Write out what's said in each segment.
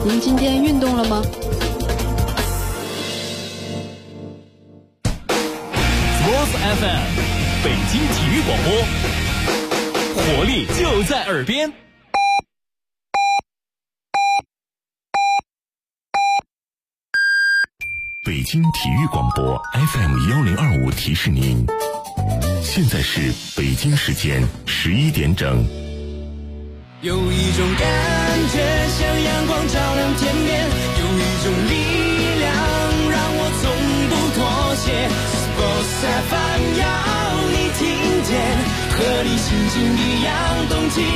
您今天运动了吗 ？Sports FM， 北京体育广播，活力就在耳边。 北京体育广播 FM1025 提示您，现在是北京时间11点整。 有一种感觉像阳光照亮天边，有一种力量让我从不妥协。Sports FM 要你听见，和你心情一样动起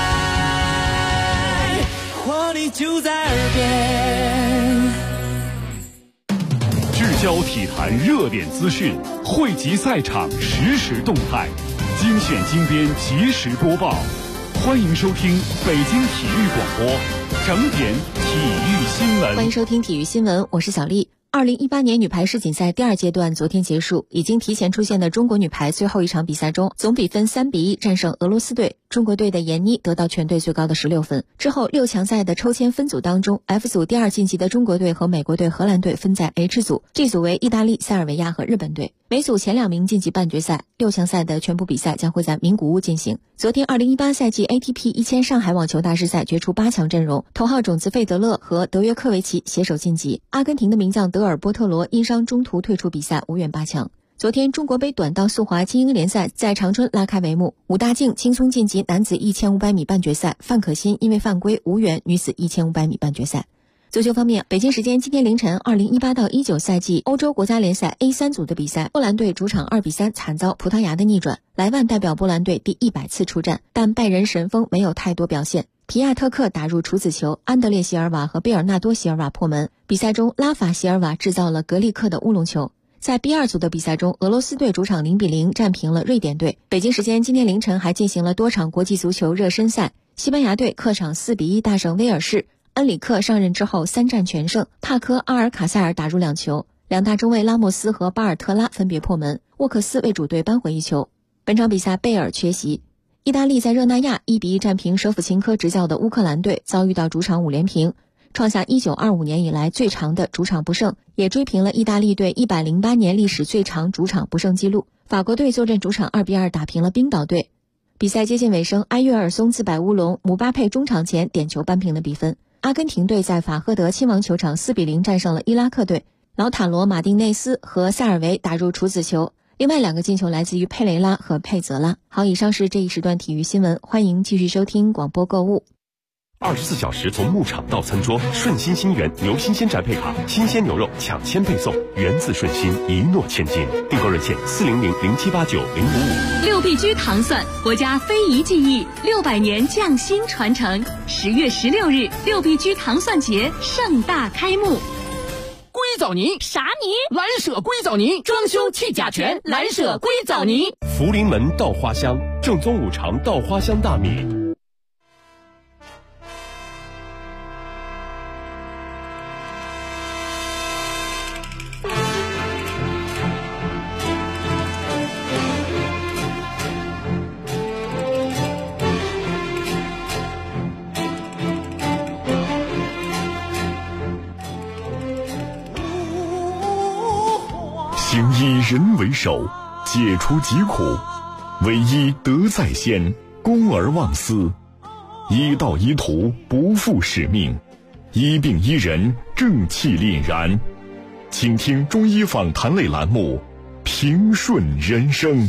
来，活力就在耳边。 聚焦体坛热点资讯，汇集赛场实时动态，精选精编及时播报。欢迎收听北京体育广播整点体育新闻。 欢迎收听体育新闻，我是小丽。2018年女排世锦赛第二阶段昨天结束，已经提前出现的中国女排最后一场比赛中，总比分3-1战胜俄罗斯队。中国队的闫妮得到全队最高的16分。之后6强赛的抽签分组当中， F 组第二晋级的中国队和美国队、荷兰队分在 H 组， G 组为意大利、塞尔维亚和日本队。每组前2名晋级半决赛。6强赛的全部比赛将会在名古屋进行。昨天2018赛季 ATP 1000上海网球大师赛决出8强阵容，头号种子费德勒和德约科维奇携手晋级。阿根廷的名将德尔波特罗因伤中途退出比赛，无缘8强。昨天中国杯短道速滑精英联赛在长春拉开帷幕，武大靖轻松晋级男子1500米半决赛，范可新因为犯规无缘女子1500米半决赛。足球方面，北京时间今天凌晨2018到19赛季欧洲国家联赛 A3 组的比赛，波兰队主场2-3惨遭葡萄牙的逆转。莱万代表波兰队第100次出战，但拜仁神锋没有太多表现。皮亚特克打入处子球，安德烈席尔瓦和贝尔纳多席尔瓦破门。比赛中，拉法席尔瓦制造了格利克的乌龙球。在 B2 组的比赛中，俄罗斯队主场0-0战平了瑞典队。北京时间今天凌晨还进行了多场国际足球热身赛，西班牙队客场4-1大胜威尔士。恩里克上任之后3战全胜，帕科、阿尔卡塞尔打入2球，两大中卫拉莫斯和巴尔特拉分别破门，沃克斯为主队扳回1球。本场比赛贝尔缺席。意大利在热那亚1-1战平舍甫琴科执教的乌克兰队，遭遇到主场5连平，创下1925年以来最长的主场不胜，也追平了意大利队108年历史最长主场不胜纪录。法国队坐镇主场2-2打平了冰岛队。比赛接近尾声，埃约尔松自摆乌龙，姆巴佩中场前点球扳平了比分。阿根廷队在法赫德亲王球场4-0战胜了伊拉克队，劳塔罗、马丁内斯和塞尔维打入处子球，另外2个进球来自于佩雷拉和佩泽拉。好，以上是这一时段体育新闻，欢迎继续收听广播购物。 24小时从牧场到餐桌，顺心新源牛新鲜宅配卡，新鲜牛肉抢先配送，源自顺心，一诺千金。订购热线400-0789-055。 6必居糖蒜，国家非遗技艺600年匠心传承。10月16日，6必居糖蒜节盛大开幕。 硅藻泥啥泥？ 蓝舍硅藻泥，装修去甲醛，蓝舍硅藻泥。 福临门稻花香，正宗五常稻花香大米。行以人为首，解除疾苦，唯医德在先，公而忘私，医道医途，不负使命，医病医人，正气凛然。请听中医访谈类栏目，平顺人生。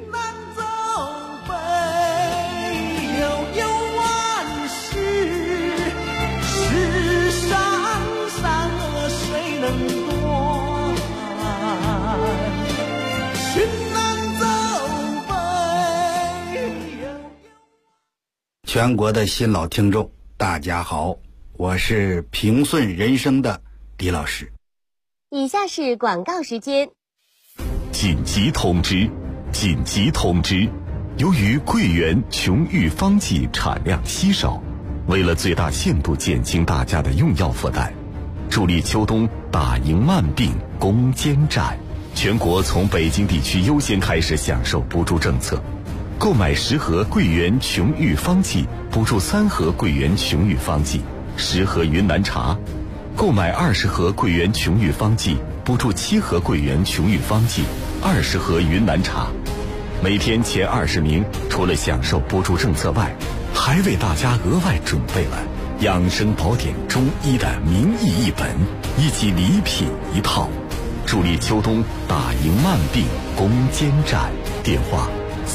全国的新老听众大家好，我是平顺人生的李老师。 以下是广告时间。 紧急通知！紧急通知！由于桂圆琼玉方剂产量稀少，为了最大限度减轻大家的用药负担，助力秋冬打赢慢病攻坚战，全国从北京地区优先开始享受补助政策。购买10盒桂圆琼玉方剂，补助3盒桂圆琼玉方剂， 10盒云南茶，购买20盒桂圆琼玉方剂，补助7盒桂圆琼玉方剂，20盒云南茶。每天前20名，除了享受补助政策外，还为大家额外准备了养生宝典中医的名医1本，以及礼品1套，助力秋冬打赢慢病攻坚战。电话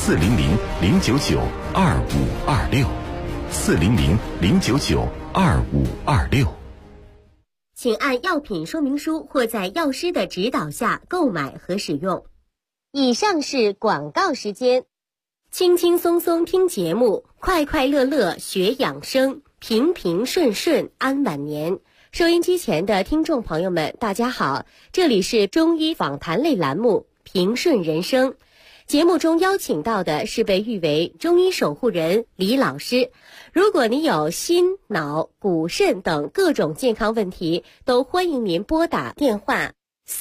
400-099-2526，400-099-2526。 请按药品说明书或在药师的指导下购买和使用。以上是广告时间。轻轻松松听节目，快快乐乐学养生，平平顺顺安晚年。收音机前的听众朋友们，大家好，这里是中医访谈类栏目平顺人生。节目中邀请到的是被誉为中医守护人李老师。如果你有心、脑、骨、肾等各种健康问题，都欢迎您拨打电话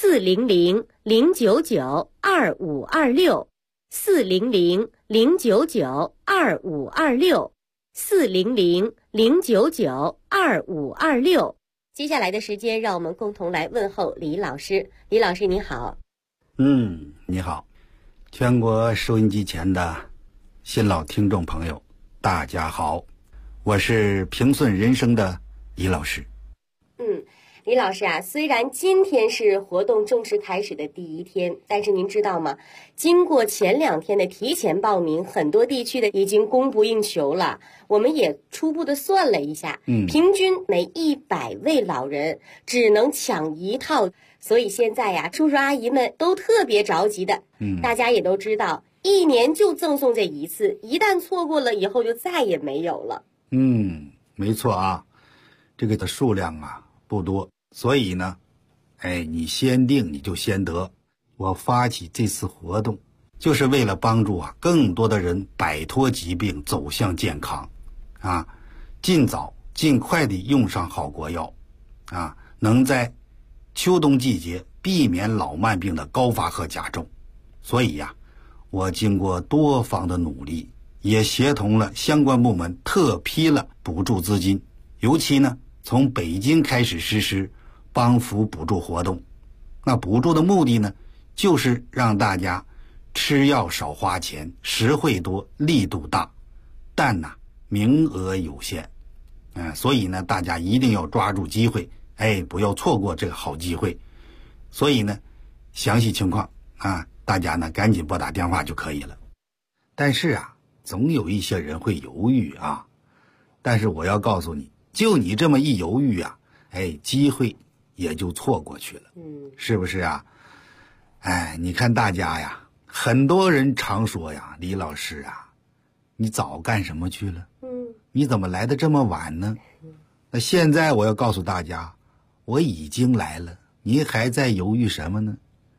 400-099-2526，400-099-2526。接下来的时间，让我们共同来问候李老师。李老师你好。 你好，全国收音机前的新老听众朋友，大家好，我是平顺人生的李老师。 李老师啊，虽然今天是活动正式开始的第1天，但是您知道吗？经过前2天的提前报名，很多地区的已经供不应求了。我们也初步的算了一下，平均每100位老人只能抢1套，所以现在呀，叔叔阿姨们都特别着急的。大家也都知道，1年就赠送这1次，一旦错过了以后就再也没有了。 没错啊，这个的数量啊不多，所以呢，你先定你就先得。我发起这次活动，就是为了帮助更多的人摆脱疾病，走向健康，尽早尽快的用上好国药，能在秋冬季节避免老慢病的高发和加重。所以我经过多方的努力，也协同了相关部门特批了补助资金，尤其呢从北京开始实施帮扶补助活动。那补助的目的呢，就是让大家吃药少花钱，实惠多，力度大，但名额有限。所以呢，大家一定要抓住机会，不要错过这个好机会。所以呢，详细情况大家呢赶紧拨打电话就可以了。但是总有一些人会犹豫但是我要告诉你，就你这么一犹豫机会也就错过去了，是不是你看大家很多人常说李老师你早干什么去了？你怎么来的这么晚呢？那现在我要告诉大家，我已经来了，您还在犹豫什么呢？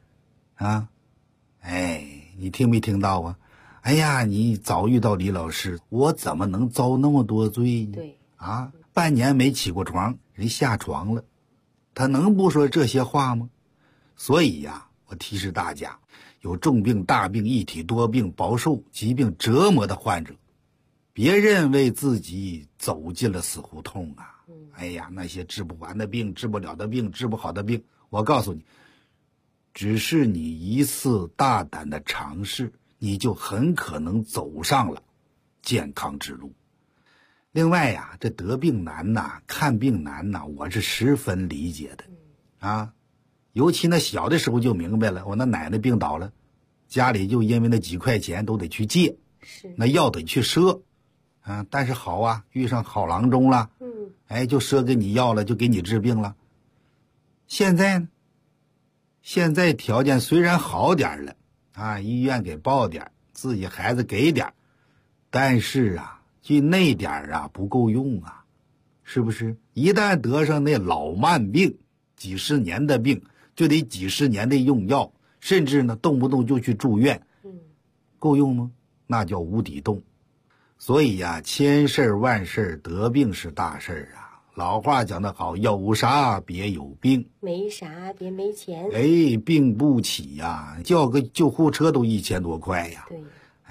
你听没听到啊？你早遇到李老师，我怎么能遭那么多罪呢？ 对半年没起过床，人下床了，他能不说这些话吗？所以我提示大家，有重病、大病、一体多病、饱受疾病折磨的患者，别认为自己走进了死胡同那些治不完的病、治不了的病、治不好的病，我告诉你，只是你一次大胆的尝试，你就很可能走上了健康之路。另外这得病难看病难我是十分理解的尤其那小的时候就明白了，我那奶奶病倒了，家里就因为那几块钱都得去借，那药得去赊但是好遇上好郎中了，就赊给你药了，就给你治病了。现在呢，现在条件虽然好点了医院给报点，自己孩子给点，但是就那点不够用是不是？一旦得上那老慢病，几十年的病，就得几十年的用药，甚至呢动不动就去住院，够用吗？那叫无底洞。所以千事万事，得病是大事老话讲得好，有啥别有病， 没啥别没钱。 病不起叫个救护车都1000多块对。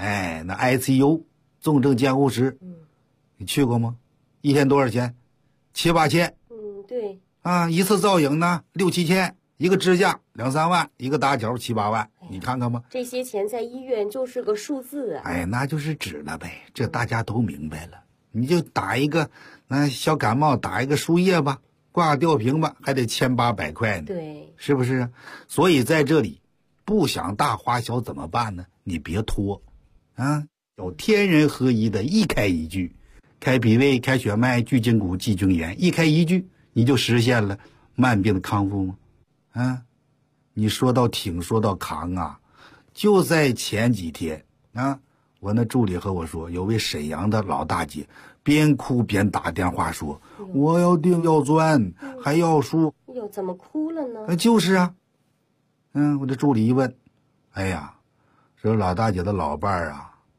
那 ICU 重症监护室，你去过吗？一天多少钱 7、8千。 对。 啊，一次造影呢6、7千，一个支架2、3万，一个打脚7、8万，你看看吧。 这些钱在医院就是个数字啊。 哎，那就是纸了呗，这大家都明白了。你就打一个小感冒，打一个输液吧，挂个吊瓶吧，还得1800块呢。 对， 是不是啊？所以在这里，不想大花小怎么办呢？你别拖，啊，有天人合一的一开一句，开脾胃、开血脉、聚筋骨、济菌炎，一开一句，你就实现了慢病的康复吗？啊，你说到挺，说到扛啊，就在前几天啊。我那助理和我说，有位沈阳的老大姐边哭边打电话说，我要订药钻，还要输。 哟，怎么哭了呢？ 就是啊。我这助理一问，哎呀，这老大姐的老伴儿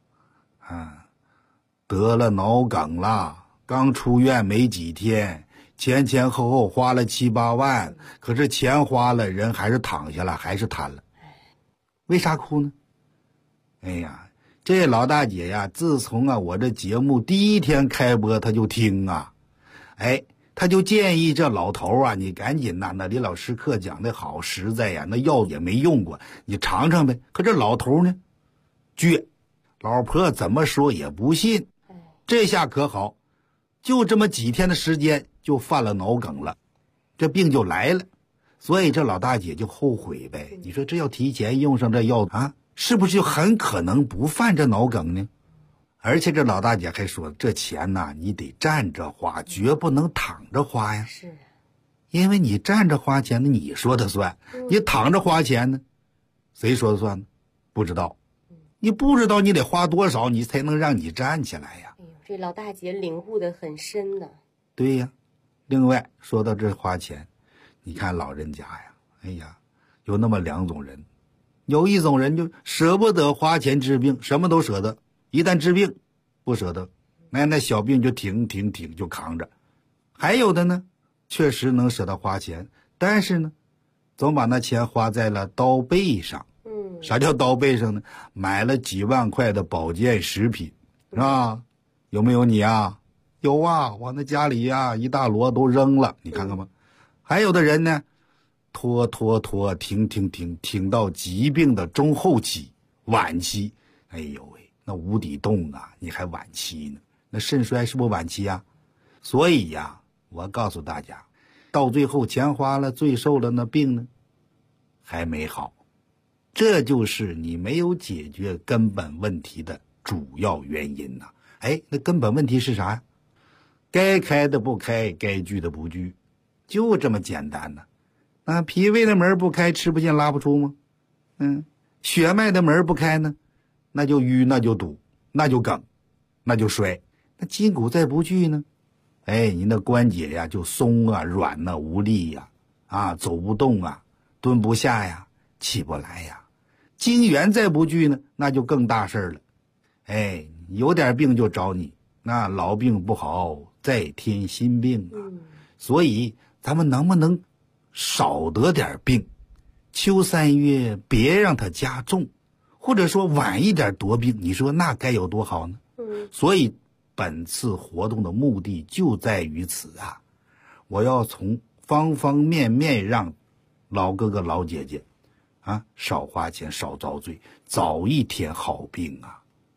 得了脑梗了，刚出院没几天，前后花了7、8万，可是钱花了，人还是躺下了，还是瘫了。为啥哭呢？哎呀，这老大姐呀，自从我这节目第1天开播，她就听啊，她就建议这老头你赶紧那李老师课讲的好实在呀，那药也没用过，你尝尝呗。可这老头呢，倔，老婆怎么说也不信。这下可好，就这么几天的时间就犯了脑梗了，这病就来了。所以这老大姐就后悔呗。你说这要提前用上这药是不是就很可能不犯这脑梗呢？而且这老大姐还说，这钱你得站着花，绝不能躺着花呀。 是， 因为你站着花钱呢，你说的算；你躺着花钱呢，谁说的算呢？不知道。你不知道你得花多少，你才能让你站起来呀。 哎呦，这老大姐领悟得很深呢。 对呀。另外说到这花钱，你看老人家呀，哎呀，有那么2种人。有一种人就舍不得花钱治病，什么都舍得，一旦治病不舍得，那小病就挺就扛着。还有的呢，确实能舍得花钱，但是呢，总把那钱花在了刀背上。啥叫刀背上呢？买了几万块的保健食品，是吧？有没有你啊？有啊，我那家里一大摞都扔了，你看看吧。还有的人呢，拖，挺到疾病的中后期、晚期，哎呦喂，那无底洞啊，你还晚期呢？那肾衰是不是晚期啊？所以呀，我告诉大家，到最后钱花了，罪受了，那病呢还没好，这就是你没有解决根本问题的主要原因呐。那根本问题是啥呀？该开的不开，该聚的不聚，就这么简单呢。脾胃的门不开，吃不进拉不出吗？血脉的门不开呢，那就淤，那就堵，那就梗，那就衰。那筋骨再不聚呢，你那关节呀就松啊、软啊、无力呀，走不动啊，蹲不下呀，起不来呀。筋源再不聚呢，那就更大事了。有点病就找你，那老病不好，再添新病啊。所以咱们能不能少得点病，秋3月别让它加重，或者说晚一点得病，你说那该有多好呢？所以本次活动的目的就在于此啊，我要从方方面面让老哥哥老姐姐少花钱，少遭罪，早一天好病啊。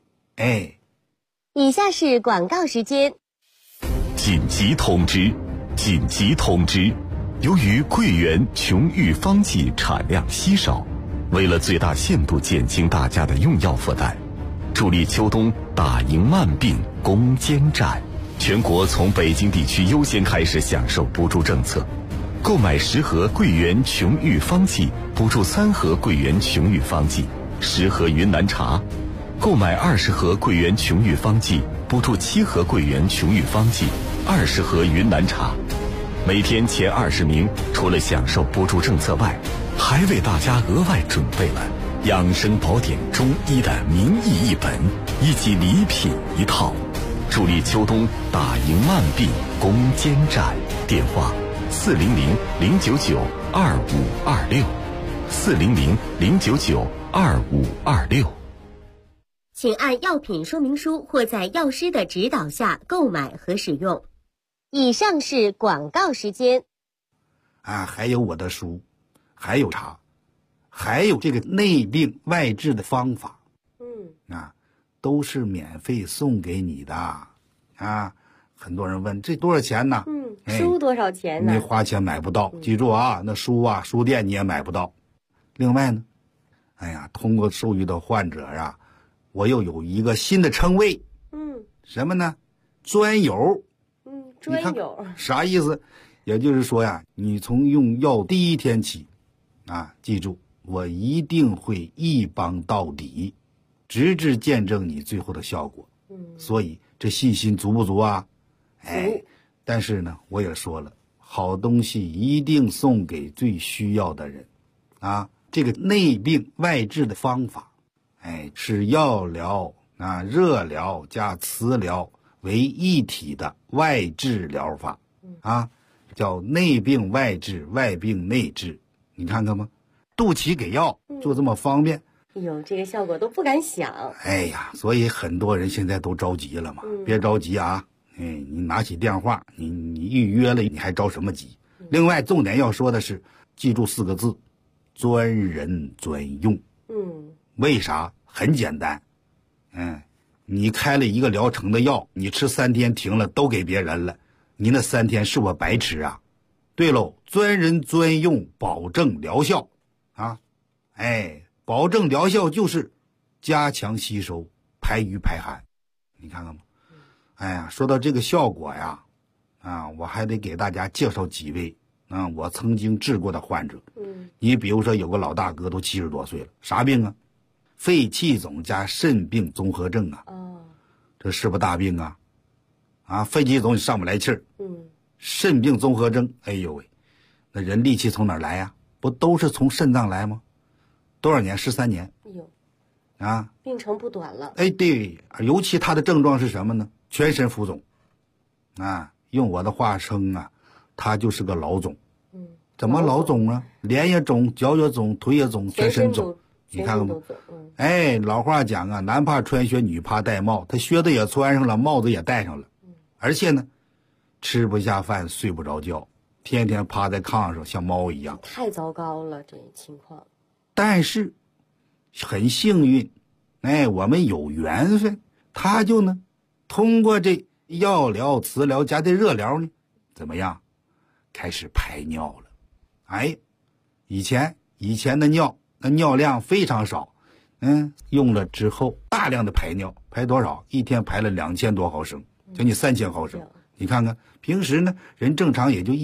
以下是广告时间。 紧急通知！紧急通知！由于桂圆琼玉方剂产量稀少，为了最大限度减轻大家的用药负担，助力秋冬打赢慢病攻坚战，全国从北京地区优先开始享受补助政策。购买10盒桂圆琼玉方剂，补助3盒桂圆琼玉方剂，10盒云南茶；购买20盒桂圆琼玉方剂，补助7盒桂圆琼玉方剂，20盒云南茶。每天前20名，除了享受补助政策外，还为大家额外准备了养生宝典中医的名医1本以及礼品1套，助力秋冬打赢慢病攻坚战。电话400-099-2526，400-099-2526。 请按药品说明书或在药师的指导下购买和使用。 以上是广告时间。 啊，还有我的书，还有茶，还有这个内病外治的方法，都是免费送给你的啊。很多人问这多少钱呢？ 书多少钱呢？ 你花钱买不到，记住啊，那书啊，书店你也买不到。另外呢，通过授予的患者啊，我又有一个新的称谓，什么呢？专友。专友啥意思？也就是说呀，你从用药第一天起，记住，我一定会一帮到底，直至见证你最后的效果。所以这信心足不足啊？但是呢，我也说了，好东西一定送给最需要的人啊。这个内病外治的方法，是药疗热疗加磁疗为一体的外治疗法叫内病外治，外病内治。你看看吧，肚脐给药就这么方便。 这个效果都不敢想。 所以很多人现在都着急了嘛。别着急啊，你拿起电话，你预约了，你还着什么急？另外重点要说的是，记住4个字，专人专用。为啥？很简单，你开了一个疗程的药，你吃3天停了，都给别人了，你那3天是我白吃啊？对喽，专人专用，保证疗效保证疗效就是加强吸收，排瘀排寒。你看看吧。说到这个效果呀，我还得给大家介绍几位我曾经治过的患者。你比如说有个老大哥都70多岁了，啥病啊？肺气肿加肾病综合症啊。这是不大病啊？肺气肿你上不来气儿。肾病综合征，哎呦喂，那人力气从哪儿来呀？不都是从肾脏来吗？多少年？13年。 病程不短了。 对，尤其他的症状是什么呢？全身浮肿用我的话称他就是个老肿。怎么老肿啊？脸也肿，脚也肿，腿也肿，全身肿。你看看吧。老话讲男怕穿靴，女怕戴帽，他靴子也穿上了，帽子也戴上了，而且呢，吃不下饭，睡不着觉，天天趴在炕上像猫一样。 太糟糕了，这情况。 但是很幸运，我们有缘分，他就呢通过这药疗、磁疗加这热疗呢，怎么样？开始排尿了。以前的尿，那尿量非常少，用了之后大量的排尿，排多少？一天排了2000多毫升，将近3000毫升。你看看，平时呢人正常也就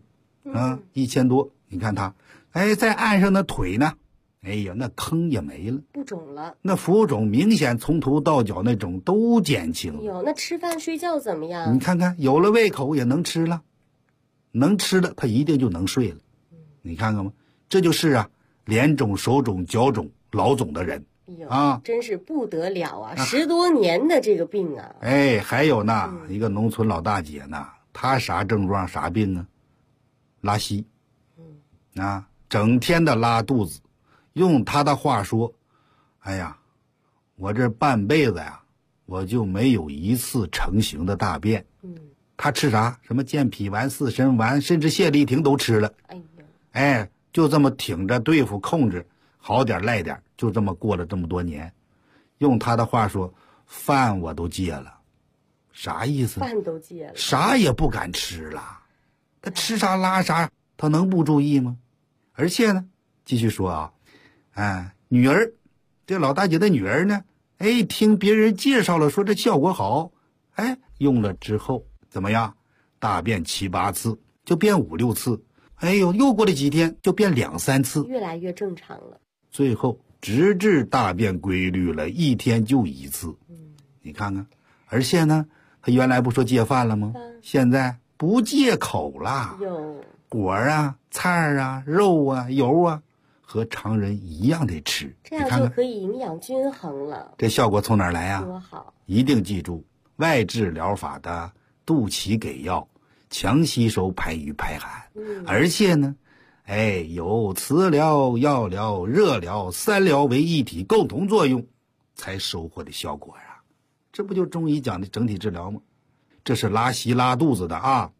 1500，1000多。你看他，在岸上的腿呢，那坑也没了， 不肿了， 那浮肿明显从头到脚那种都减轻了。 那吃饭睡觉怎么样？ 你看看，有了胃口也能吃了，能吃了他一定就能睡了。你看看吧，这就是脸肿、手肿、脚肿、老肿的人真是不得了啊！10多年的这个病啊。 还有呢，一个农村老大姐呢，她啥症状啥病啊？拉稀。整天的拉肚子。用她的话说，我这半辈子我就没有一次成型的大便。她吃啥？什么健脾丸、四神丸，甚至泻立停都吃了。就这么挺着对付控制，好点赖点，就这么过了这么多年。用他的话说，饭我都戒了。啥意思？ 饭都戒了， 啥也不敢吃了。他吃啥拉啥，他能不注意吗？而且呢，继续说女儿，这老大姐的女儿呢，听别人介绍了，说这效果好，用了之后怎么样？大便7、8次，就变5、6次。又过了几天就变2、3次， 越来越正常了。 最后直至大便规律了，一天就1次。你看看，而且呢，他原来不说戒饭了吗？现在不戒口了，果菜肉油和常人一样得吃， 这样就可以营养均衡了。 这效果从哪儿来呀？ 多好！ 一定记住，外治疗法的肚脐给药，强吸收、排瘀排寒。而且呢，有磁疗、药疗、热疗3疗为一体共同作用，才收获的效果呀。这不就中医讲的整体治疗吗？这是拉稀拉肚子的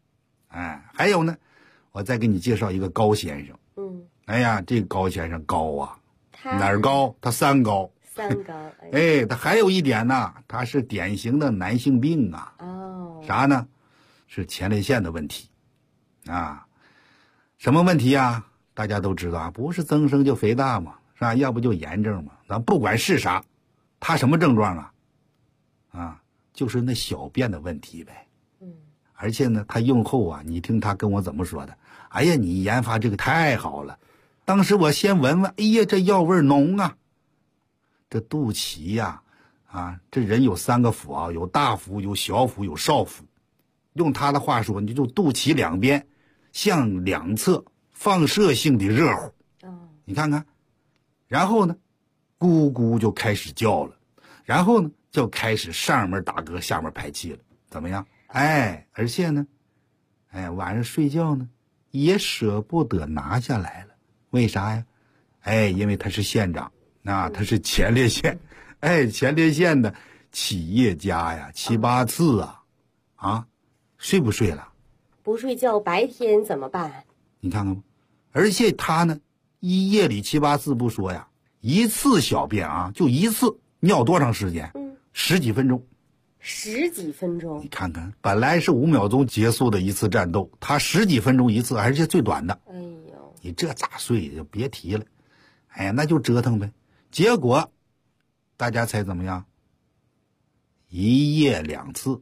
还有呢，我再给你介绍一个高先生。哎呀，这个高先生高啊，哪儿高？他三高。 三高。 他还有一点呢，他是典型的男性病啊。啥呢？是前列腺的问题啊。什么问题啊？大家都知道啊，不是增生就肥大嘛，是吧？要不就炎症嘛。咱不管是啥，他什么症状啊？就是那小便的问题呗。而且呢，他用后啊，你听他跟我怎么说的？哎呀，你研发这个太好了。当时我先闻闻，哎呀，这药味浓啊。这肚脐呀，这人有3个腑啊，有大腑，有小腑，有少腑。用他的话说，你就肚脐两边向两侧放射性的热乎。你看看，然后呢，咕咕就开始叫了，然后呢，就开始上面打嗝，下面排气了，怎么样？而且呢，晚上睡觉呢，也舍不得拿下来了。为啥呀？因为他是县长，他是前列腺，前列腺的起夜家呀，7、8次啊，睡不睡了？ 不睡觉，白天怎么办？ 你看看吧，而且他呢，一夜里7、8次不说呀，一次小便就一次，尿多长时间？10几分钟。 10几分钟， 你看看，本来是5秒钟结束的一次战斗，他10几分钟一次，而且最短的。你这咋睡就别提了。那就折腾呗。结果大家猜怎么样？一夜2次。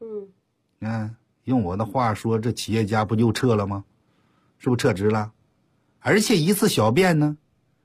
用我的话说，这企业家不就撤了吗？是不是撤职了？而且一次小便呢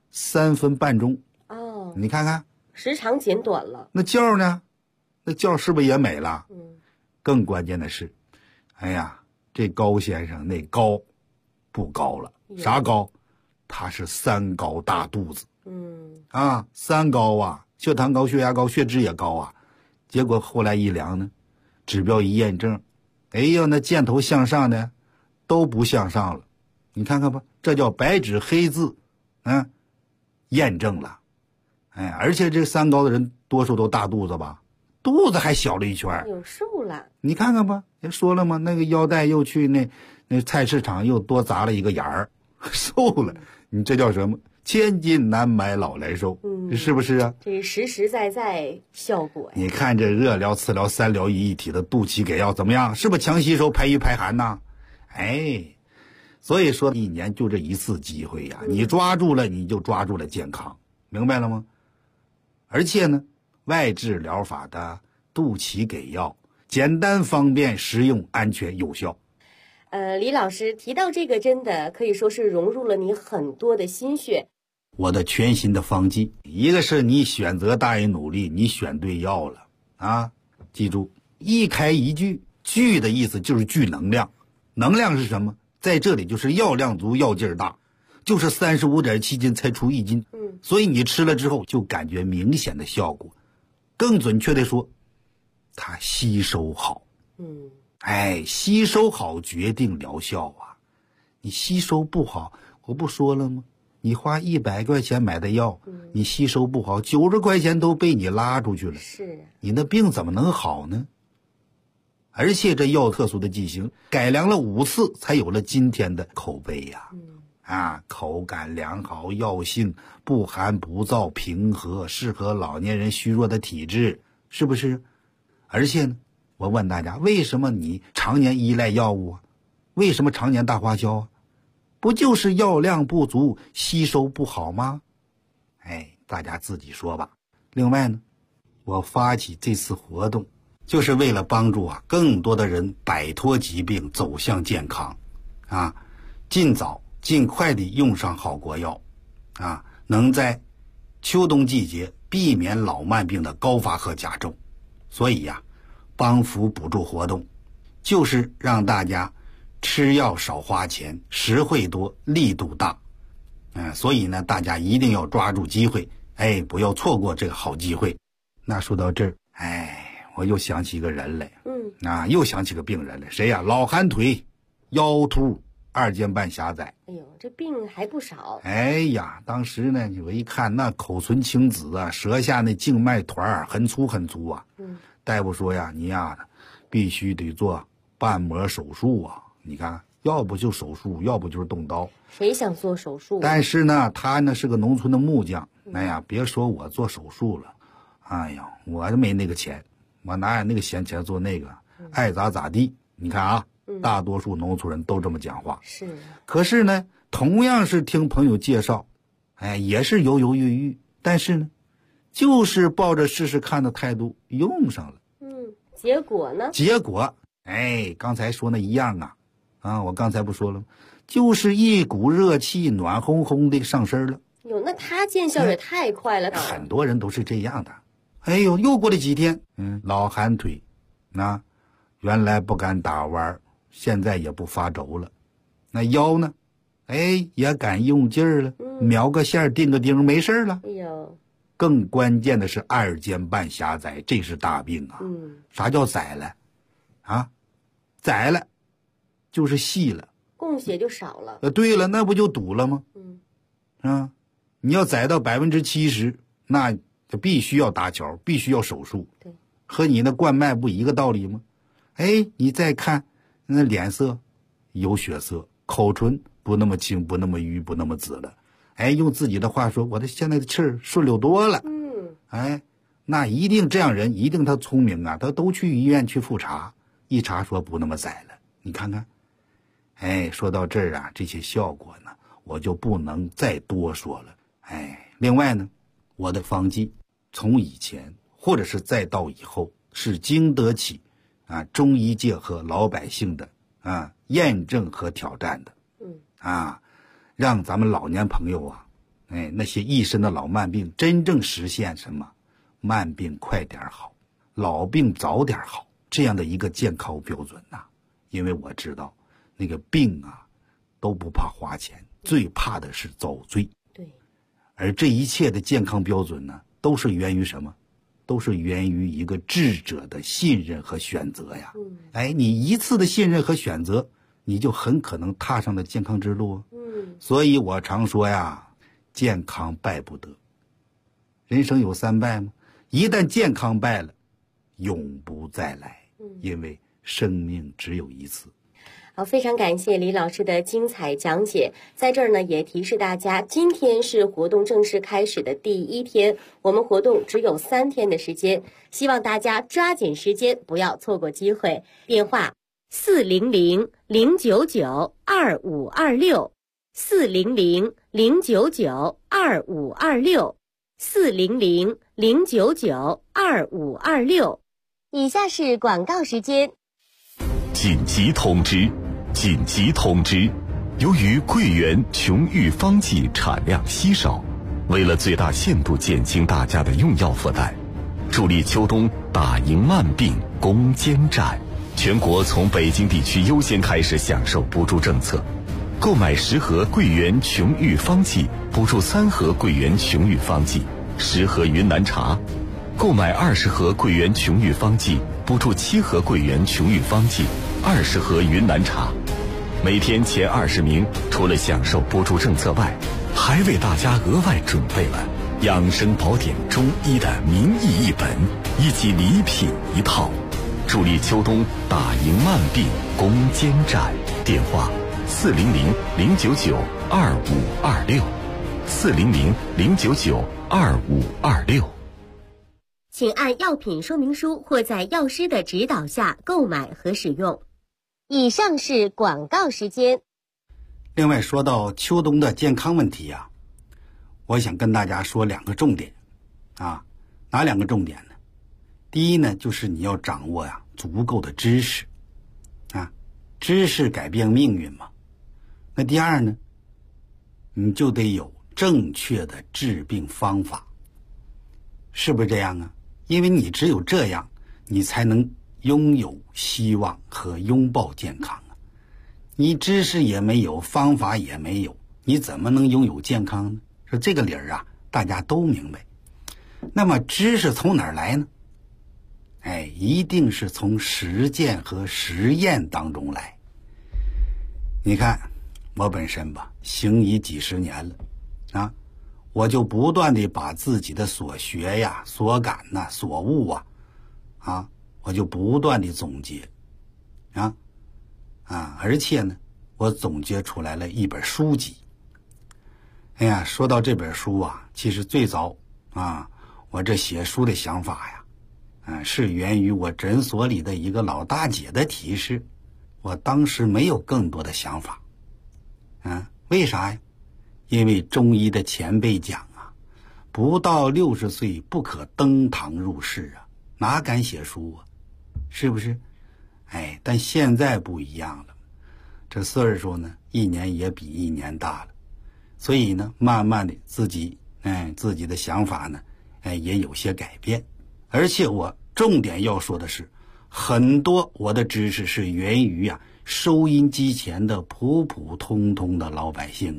3分半钟。你看看， 时长减短了。 那觉呢？那觉是不是也美了？更关键的是，这高先生那高不高了。啥高？他是3高大肚子。3高啊，血糖高、血压高、血脂也高啊。结果后来一量呢，指标一验证，那箭头向上的都不向上了。你看看吧，这叫白纸黑字，验证了。而且这3高的人多数都大肚子吧，肚子还小了一圈， 有瘦了。 你看看吧，也说了吗？那个腰带又去那菜市场又多砸了一个眼儿，瘦了。你这叫什么？千金难买老来瘦，是不是啊？ 这实实在在效果呀。 你看这热疗、次疗、3疗一体的肚脐给药怎么样？是不是强吸收、排瘀、排寒呐？所以说一年就这一次机会呀，你抓住了，你就抓住了健康，明白了吗？而且呢，外治疗法的肚脐给药，简单方便、实用、安全、有效。 李老师提到这个，真的可以说是融入了你很多的心血。 我的全新的方剂，一个是你选择大于努力，你选对药了记住，一开一聚，聚的意思就是聚能量，能量是什么？在这里就是药量足，药劲儿大，就是35.7斤才出1斤。所以你吃了之后就感觉明显的效果，更准确的说，它吸收好。吸收好决定疗效啊！你吸收不好，我不说了吗？你花100块钱买的药，你吸收不好，90块钱都被你拉出去了。 是， 你那病怎么能好呢？而且这药特殊的剂型，改良了5次，才有了今天的口碑呀。口感良好，药性不寒不燥，平和，适合老年人虚弱的体质，是不是？而且呢，我问大家，为什么你常年依赖药物为什么常年大花销不就是药量不足，吸收不好吗？大家自己说吧。另外呢，我发起这次活动，就是为了帮助更多的人摆脱疾病，走向健康尽早尽快地用上好国药能在秋冬季节避免老慢病的高发和加重。所以帮扶补助活动就是让大家吃药少花钱，实惠多，力度大。所以呢，大家一定要抓住机会，不要错过这个好机会。那说到这儿，我又想起一个人来，又想起个病人来，谁呀？老寒腿，腰突，2尖瓣狭窄。 这病还不少。 当时呢，我一看那口唇青紫舌下那静脉团很粗很粗大夫说呀，你必须得做瓣膜手术你看，要不就手术，要不就是动刀。 谁想做手术？ 但是呢，他呢是个农村的木匠。哎呀，别说我做手术了，哎呀，我没那个钱，我哪有那个闲钱做那个？爱咋咋地。你看啊，大多数农村人都这么讲话。 是。 可是呢，同样是听朋友介绍，哎，也是犹犹豫豫，但是呢，就是抱着试试看的态度用上了。 结果呢？ 结果，哎，刚才说那一样啊，我刚才不说了吗？就是一股热气，暖烘烘的上身了。 哟，那他见效也太快了。 很多人都是这样的。哎呦，又过了几天，老寒腿，原来不敢打弯，现在也不发轴了。那腰呢？哎，也敢用劲儿了，描个线钉个钉，没事了。 哎呦， 更关键的是二尖瓣狭窄，这是大病啊。啥叫窄了？啊，窄了就是细了， 供血就少了。 对了，那不就堵了吗？你要窄到70%，那就必须要搭桥，必须要手术。 对， 和你那灌脉不一个道理吗？哎，你再看那脸色有血色，口唇不那么青，不那么瘀，不那么紫了。哎，用自己的话说，我的现在的气儿顺溜多了。哎，那一定这样人，一定他聪明啊，他都去医院去复查，一查说不那么窄了。你看看，哎，说到这儿啊，这些效果呢，我就不能再多说了。哎，另外呢，我的方剂从以前或者是再到以后，是经得起中医界和老百姓的验证和挑战的。让咱们老年朋友那些一身的老慢病真正实现什么慢病快点好，老病早点好这样的一个健康标准因为我知道那个病都不怕花钱，最怕的是遭罪。 对， 而这一切的健康标准呢，都是源于什么？都是源于一个智者的信任和选择呀。哎，你一次的信任和选择，你就很可能踏上了健康之路。所以我常说呀，健康败不得。人生有3败吗？一旦健康败了，永不再来，因为生命只有一次。 好，非常感谢李老师的精彩讲解。在这儿呢，也提示大家，今天是活动正式开始的第1天，我们活动只有3天的时间，希望大家抓紧时间，不要错过机会。电话400-099-2526，400-099-2526。以下是广告时间。 紧急通知！紧急通知！由于桂圆琼玉方剂产量稀少，为了最大限度减轻大家的用药负担，助力秋冬打赢慢病攻坚战，全国从北京地区优先开始享受补助政策。购买10盒桂圆琼玉方剂，补助3盒桂圆琼玉方剂，10盒云南茶；购买20盒桂圆琼玉方剂，补助7盒桂圆琼玉方剂，20盒云南茶。每天前20名，除了享受补助政策外，还为大家额外准备了养生宝典中医的名义1本以及礼品1套，助力秋冬打赢慢病攻坚战。电话400-099-2526，400-099-2526。 请按药品说明书或在药师的指导下购买和使用。以上是广告时间。 另外说到秋冬的健康问题我想跟大家说2个重点哪2个重点呢？第一呢，就是你要掌握足够的知识知识改变命运嘛。那第二呢，你就得有正确的治病方法，是不是这样因为你只有这样，你才能拥有希望和拥抱健康你知识也没有，方法也没有，你怎么能拥有健康呢？说这个理儿大家都明白。那么知识从哪儿来呢？一定是从实践和实验当中来。你看我本身行医几10年了我就不断地把自己的所学所感所悟我就不断地总结而且呢，我总结出来了一本书籍。哎呀，说到这本书啊，其实最早我这写书的想法呀，是源于我诊所里的一个老大姐的提示。我当时没有更多的想法，为啥呀？因为中医的前辈讲不到60岁不可登堂入室哪敢写书是不是？但现在不一样了，这岁数呢，一年也比一年大了，所以呢，慢慢的自己的想法呢，也有些改变。而且我重点要说的是，很多我的知识是源于收音机前的普普通通的老百姓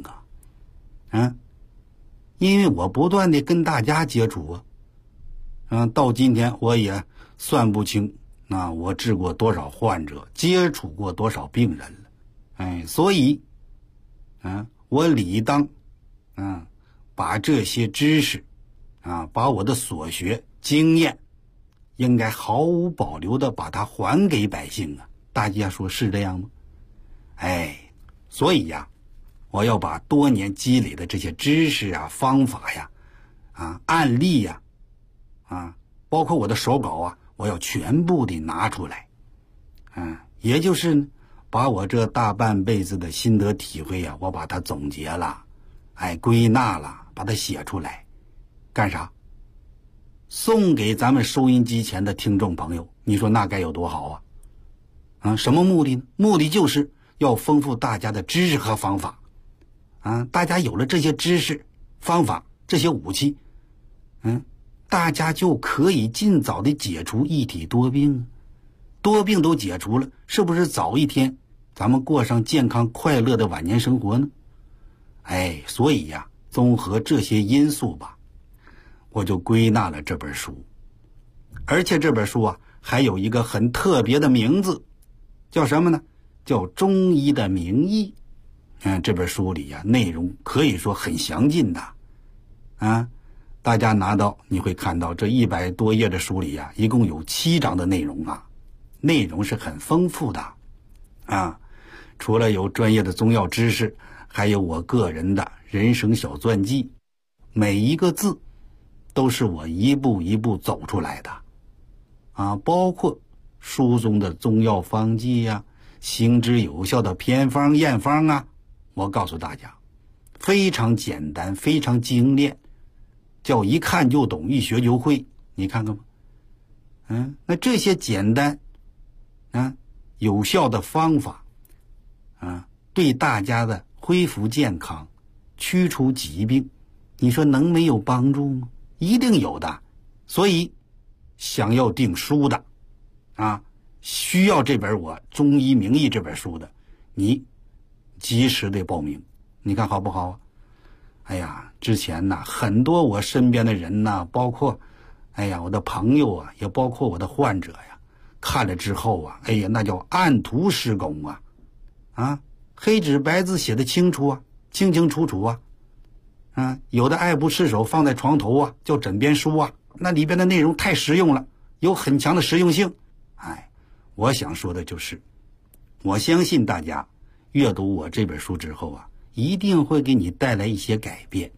因为我不断的跟大家接触到今天我也算不清我治过多少患者，接触过多少病人了，所以我理当把这些知识把我的所学经验应该毫无保留的把它还给百姓大家说是这样吗？所以我要把多年积累的这些知识方法案例包括我的手稿我要全部的拿出来也就是呢，把我这大半辈子的心得体会我把它总结了归纳了，把它写出来干啥？送给咱们收音机前的听众朋友，你说那该有多好什么目的呢？目的就是要丰富大家的知识和方法大家有了这些知识方法，这些武器大家就可以尽早的解除一体多病多病都解除了，是不是早一天咱们过上健康快乐的晚年生活呢？所以综合这些因素吧，我就归纳了这本书。而且这本书还有一个很特别的名字，叫什么呢？叫《中医的名义》。这本书里内容可以说很详尽的大家拿到你会看到这100多页的书里一共有7章的内容内容是很丰富的除了有专业的中药知识，还有我个人的人生小传记，每一个字都是我一步一步走出来的包括书中的中药方剂行之有效的偏方验方我告诉大家非常简单，非常精炼，叫一看就懂，一学就会。你看看吧那这些简单有效的方法对大家的恢复健康，驱除疾病，你说能没有帮助吗？一定有的。所以想要订书的需要这本我《中医名义》这本书的，你及时的报名，你看好不好之前很多我身边的人包括我的朋友也包括我的患者看了之后那叫按图施工黑纸白字写的清楚清清楚楚有的爱不释手放在床头叫枕边书那里边的内容太实用了，有很强的实用性。我想说的就是，我相信大家阅读我这本书之后一定会给你带来一些改变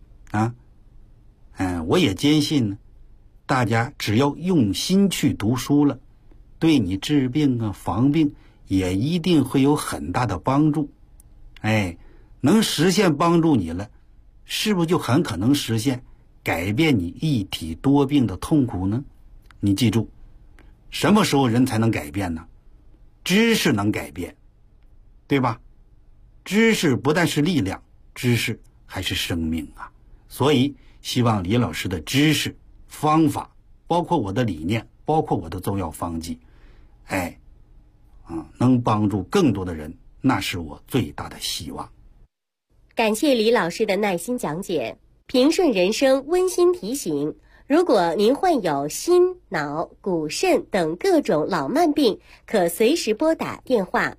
我也坚信呢，大家只要用心去读书了，对你治病防病也一定会有很大的帮助能实现帮助你了，是不是就很可能实现改变你一体多病的痛苦呢？你记住，什么时候人才能改变呢？知识能改变，对吧？知识不但是力量，知识还是生命所以希望李老师的知识方法，包括我的理念，包括我的中药方剂能帮助更多的人，那是我最大的希望。 感谢李老师的耐心讲解。平顺人生温馨提醒，如果您患有心、脑、骨、肾等各种老慢病，可随时拨打电话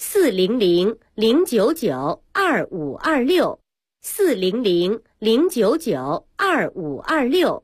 400-099-2526 400-099-2526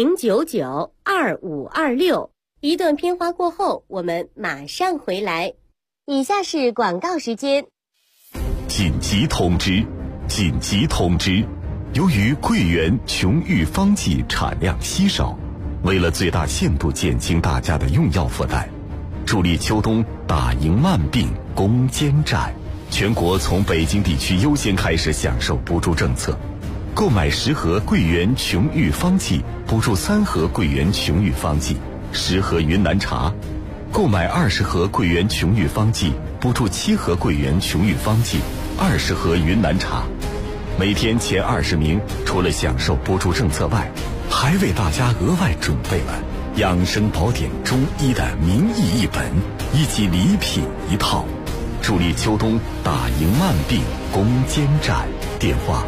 400-099-2526。一段片花过后，我们马上回来。 以下是广告时间。 紧急通知！紧急通知！由于桂圆琼玉方剂产量稀少，为了最大限度减轻大家的用药负担，助力秋冬打赢慢病攻坚战，全国从北京地区优先开始享受补助政策。购买10盒桂圆琼玉方剂，补助3盒桂圆琼玉方剂，10盒云南茶；购买20盒桂圆琼玉方剂，补助7盒桂圆琼玉方剂，20盒云南茶。每天前20名，除了享受补助政策外，还为大家额外准备了养生宝典中医的名医1本以及礼品1套，助力秋冬打赢慢病攻坚战。电话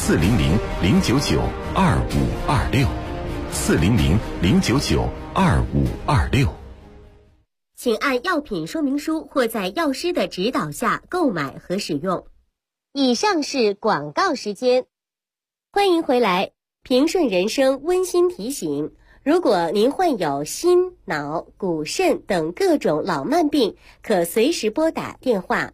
400-099-2526，400-099-2526。 请按药品说明书或在药师的指导下购买和使用。以上是广告时间。欢迎回来，平顺人生温馨提醒，如果您患有心、脑、骨、肾等各种老慢病，可随时拨打电话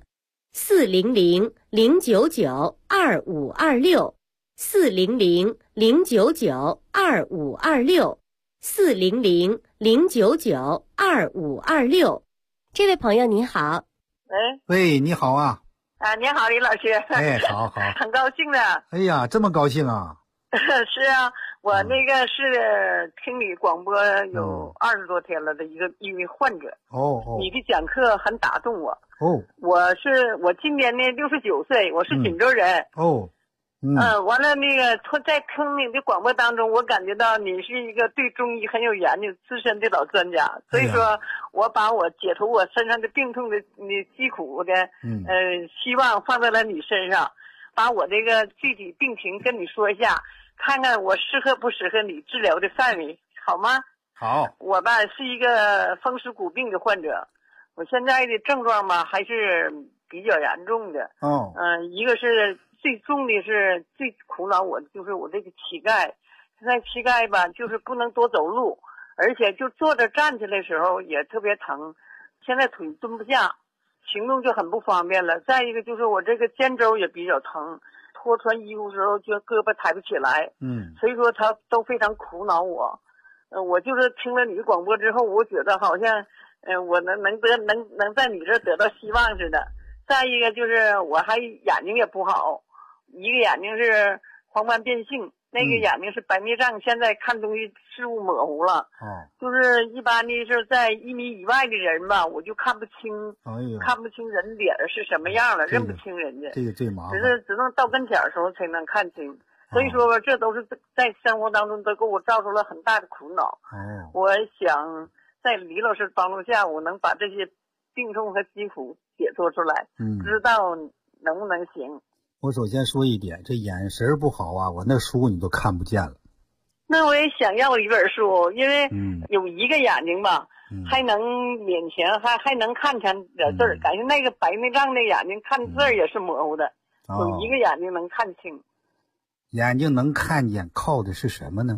400-099-2526，400-099-2526。这位朋友您好。 喂，你好啊。 你好，李老师。 哎，好， 很高兴的。 哎呀，这么高兴啊！ 是啊，我那个是听你广播有20多天了的一位患者。你的讲课很打动我。我今年呢69岁，我是锦州人。完了那个在听你的广播当中，我感觉到你是一个对中医很有研究、资深的老专家，所以说我把我解除我身上的病痛的疾苦的希望放在了你身上，把我这个具体病情跟你说一下，看看我适合不适合你治疗的范围，好吗？ 好。 我吧是一个风湿骨病的患者，我现在的症状吧还是比较严重的。一个是最重的是最苦恼我的就是我这个膝盖，现在膝盖吧就是不能多走路，而且就坐着站起来的时候也特别疼，现在腿蹲不下，行动就很不方便了。再一个就是我这个肩周也比较疼，脱穿衣服的时候就胳膊抬不起来。所以说他都非常苦恼我。我就是听了你的广播之后，我觉得好像我能在你这得到希望似的。再一个就是我还眼睛也不好，一个眼睛是黄斑变性，那个眼睛是白内障，现在看东西视物模糊了。就是一般的是在1米以外的人吧，我就看不清，看不清人脸是什么样了，认不清人家。 这个最麻烦， 只能到跟前的时候才能看清。所以说这都是在生活当中都给我造成了很大的苦恼。我想在李老师帮助下，我能把这些病痛和疾苦解脱出来，不知道能不能行。 我首先说一点，这眼神不好啊，我那书你都看不见了。 那我也想要一本书，因为有一个眼睛吧，还能勉强还能看见点字儿，感觉那个白内障的眼睛看字儿也是模糊的，有一个眼睛能看清。 眼睛能看见靠的是什么呢？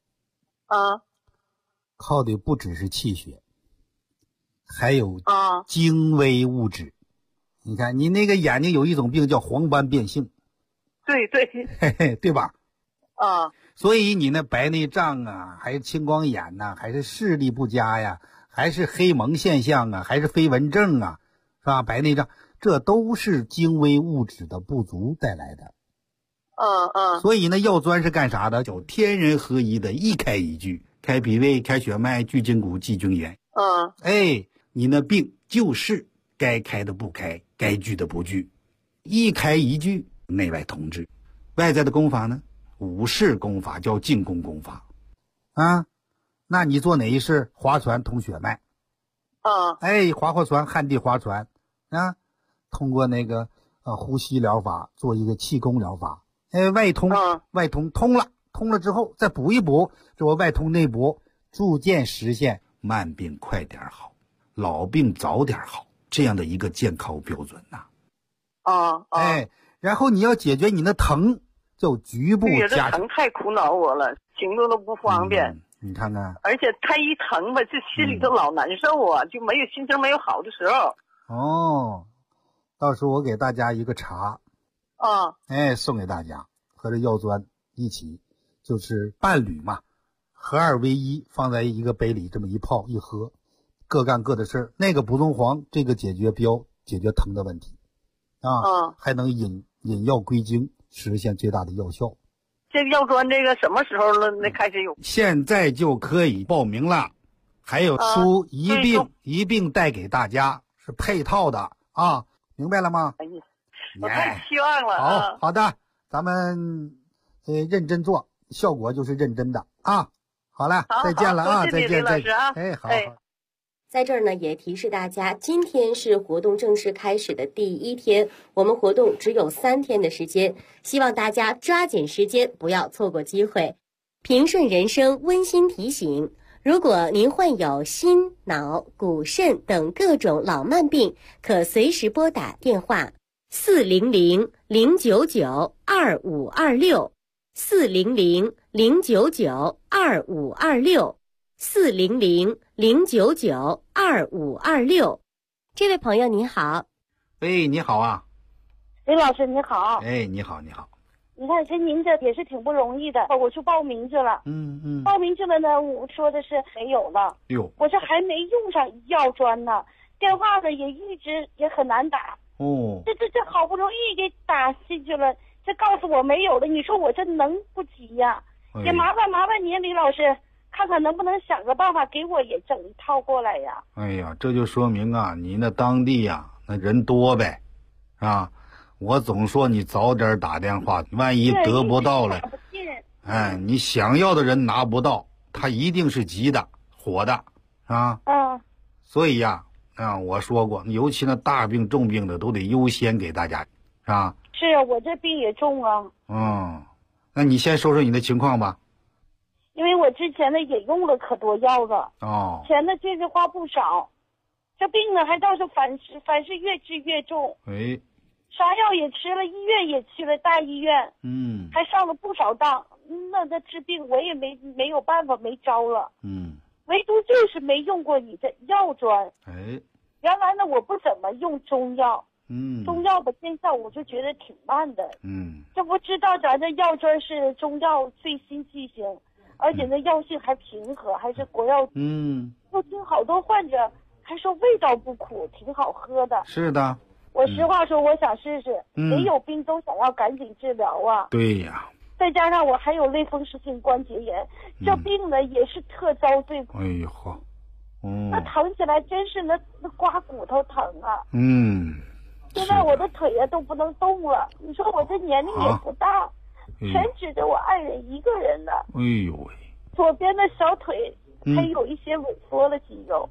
靠的不只是气血，还有精微物质。你看你那个眼睛有一种病叫黄斑变性。 对， 对吧？所以你那白内障啊，还是青光眼呐，还是视力不佳呀，还是黑蒙现象啊，还是飞蚊症啊，是吧？白内障这都是精微物质的不足带来的。所以呢，药砖是干啥的？叫天人合一的，一开一聚，开脾胃，开血脉，聚筋骨，济痉挛。你那病就是该开的不开，该聚的不聚，一开一聚，内外同治。外在的功法呢，五式功法叫进攻功法。那你做哪一式？划船通血脉。划船，旱地划船啊，通过那个呼吸疗法做一个气功疗法。外通通了之后再补一补，这我外通内补，逐渐实现慢病快点好，老病早点好，这样的一个健康标准呐。然后你要解决你的疼，就局部加这疼太苦恼我了，行动都不方便。 你看看， 而且他一疼吧，这心里头老难受啊，就没有心情没有好的时候。 哦，到时候我给大家一个茶。送给大家，和这药砖一起，就是伴侣嘛，合二为一，放在一个杯里这么一泡一喝，各干各的事儿。那个蒲松黄，这个解决标，解决疼的问题，还能引药归经，实现最大的药效。 这个药砖这个什么时候那开始有？ 现在就可以报名了，还有书一并带给大家，是配套的啊，明白了吗？ 哎呀，我太希望了。 好的，咱们认真做，效果就是认真的啊。好了，再见了啊，再见，再见。好。 在这儿呢，也提示大家，今天是活动正式开始的第1天，我们活动只有3天的时间，希望大家抓紧时间，不要错过机会。平顺人生温馨提醒，如果您患有心、脑、骨、肾等各种老慢病，可随时拨打电话400-099-2526，400-099-2526。这位朋友你好。 喂，你好啊。 李老师你好。 你好。 你看跟您这也是挺不容易的，我去报名去了。报名去了呢，我说的是没有了。我这还没用上药砖呢，电话呢也一直也很难打。这好不容易给打进去了，这告诉我没有了，你说我这能不急呀？也麻烦您李老师，看看能不能想个办法给我也整一套过来呀。 哎呀，这就说明啊，你那当地呀那人多呗，啊，我总说你早点打电话，万一得不到了，你想要的人拿不到，他一定是急的火的啊。所以呀，我说过，尤其那大病重病的都得优先给大家，是吧？ 是啊，我这病也重啊。 那你先说说你的情况吧。 因为我之前呢也用了可多药了，钱呢这是花不少，这病呢还倒是反是越治越重。啥药也吃了，医院也去了，大医院，还上了不少当。那治病我也没有办法，没招了。唯独就是没用过你的药砖。原来呢我不怎么用中药。中药吧见效我就觉得挺慢的。这不知道咱这药砖是中药最新剂型，而且那药性还平和，还是国药。我听好多患者还说味道不苦，挺好喝的。 是的。 我实话说，我想试试，没有病都想要赶紧治疗啊。 对呀。 再加上我还有类风湿性关节炎，这病呢也是特遭罪。那疼起来真是那刮骨头疼啊。现在我的腿呀都不能动了，你说我这年龄也不大，全指着我爱人一个人的。左边的小腿还有一些萎缩了肌肉。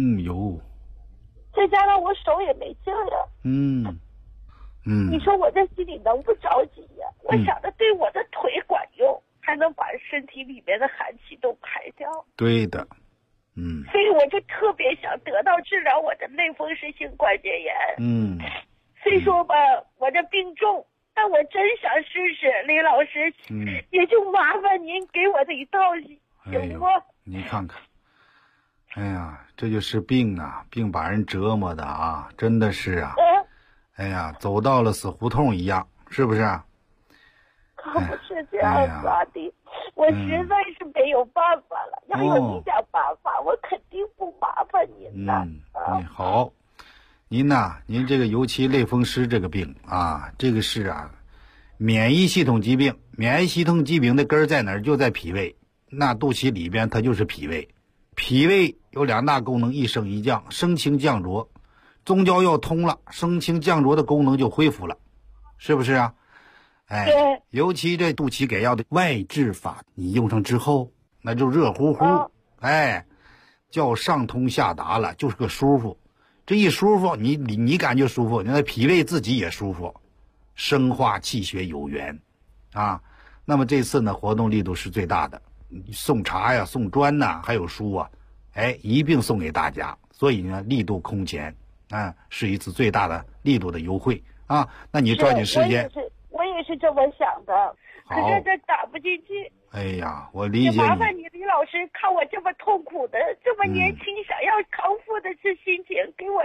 再加上我手也没劲了。你说我这心里能不着急呀？我想着对我的腿管用，还能把身体里面的寒气都排掉。 对的。 所以我就特别想得到治疗我的类风湿性关节炎。虽说吧我这病重，但我真想试试，李老师，也就麻烦您给我这一套行吗？ 你看看，哎呀，这就是病啊，病把人折磨的啊，真的是啊。哎呀，走到了死胡同一样，是不是？ 可不是这样子啊的，我实在是没有办法了。要有你想办法，我肯定不麻烦您的。 好，您呐，您这个尤其类风湿这个病啊，这个是啊，免疫系统疾病。免疫系统疾病的根儿在哪儿？就在脾胃。那肚脐里边它就是脾胃。脾胃有2大功能，一升一降，升清降浊。中焦药通了，升清降浊的功能就恢复了，是不是啊？尤其这肚脐给药的外治法，你用上之后，那就热乎乎，叫上通下达了，就是个舒服。这一舒服，你感觉舒服，你的脾胃自己也舒服，生化气血有源啊。那么这次呢，活动力度是最大的，送茶呀，送砖呐，还有书啊，一并送给大家。所以呢，力度空前。是一次最大的力度的优惠啊！那你抓紧时间。 我也是这么想的，可是这打不进去。 哎呀，我理解你。 麻烦你，李老师，看我这么痛苦的，这么年轻，想要康复的这心情，给我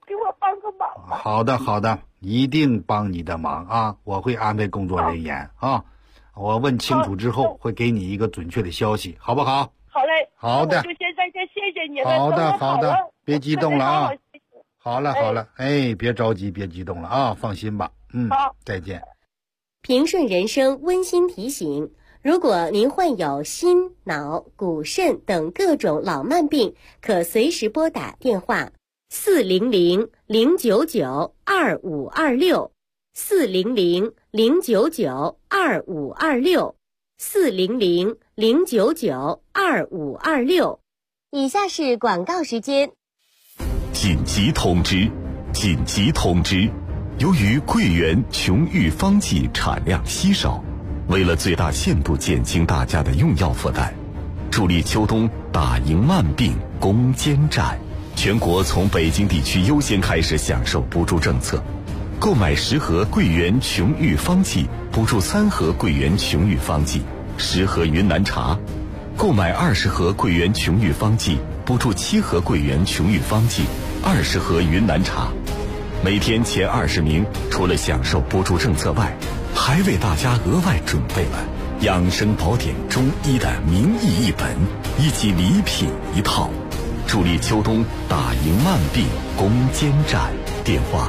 给我帮个忙。 好的好的，一定帮你的忙啊！我会安排工作人员啊，我问清楚之后会给你一个准确的消息，好不好？ 好嘞， 好的， 就现在就谢谢你了。 好的好的，别激动了啊！好了好了，别着急，别激动了啊，放心吧。 好， 再见。 平顺人生温馨提醒：如果您患有心、脑、骨、肾等各种老慢病，可随时拨打电话400-099-2526，400-099-2526。以下是广告时间。 紧急通知！紧急通知！由于桂圆琼玉方剂产量稀少，为了最大限度减轻大家的用药负担，助力秋冬打赢慢病攻坚战，全国从北京地区优先开始享受补助政策。购买10盒桂圆琼玉方剂，补助3盒桂圆琼玉方剂，10盒云南茶；购买20盒桂圆琼玉方剂，补助7盒桂圆琼玉方剂，20盒云南茶。每天前20名，除了享受补助政策外，还为大家额外准备了养生宝典中医的名医一本以及礼品一套，助力秋冬打赢慢病攻坚战。电话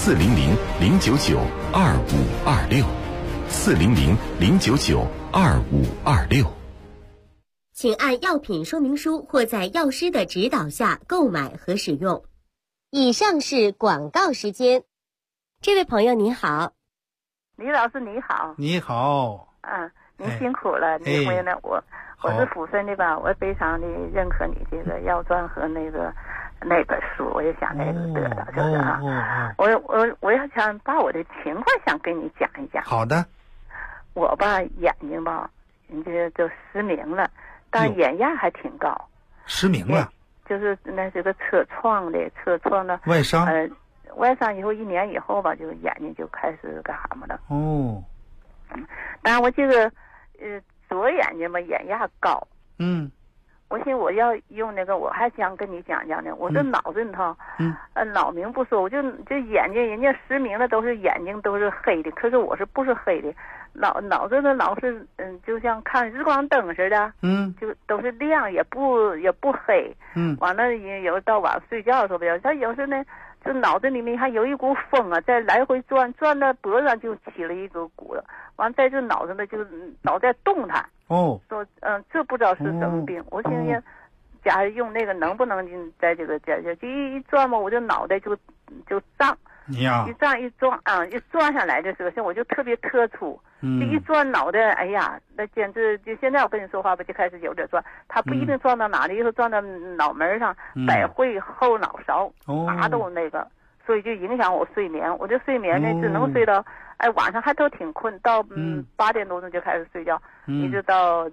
400-099-2526，400-099-2526。 请按药品说明书或在药师的指导下购买和使用。以上是广告时间。这位朋友你好。 李老师你好。 你好。 您辛苦了。你回来我是抚顺的吧，我非常的认可你这个药传和那本书，我也想得到就是啊。我要想把我的情况想跟你讲一讲。 好的。 我吧眼睛吧，人家就失明了，但眼压还挺高。 失明了。 就是那是个车撞的外伤。 外伤以后1年以后吧，就眼睛就开始干哈嘛了。当然我这个左眼睛吧眼压高。我寻我要用那个，我还想跟你讲讲呢。我这脑子脑明不说，我就眼睛，人家失明了都是眼睛都是黑的，可是我是不是黑的？脑子的老是就像看日光灯似的，就都是亮，也不黑。完了有到晚上睡觉的时候，他有时呢，就脑子里面还有一股风啊，在来回转到脖子上就起了一个鼓了。完在这脑子呢就老在动弹。说这不知道是什么病。我寻思假如用那个能不能在这个这一转嘛，我这脑袋就胀。一转一转下来的时候，我就特别突出。这一转脑袋，哎呀，那简直就现在我跟你说话吧，就开始有点转。它不一定转到哪里，有时候转到脑门上、百会、后脑勺，啥都那个，所以就影响我睡眠。我这睡眠呢，只能睡到晚上还都挺困，到8点多钟就开始睡觉，一直到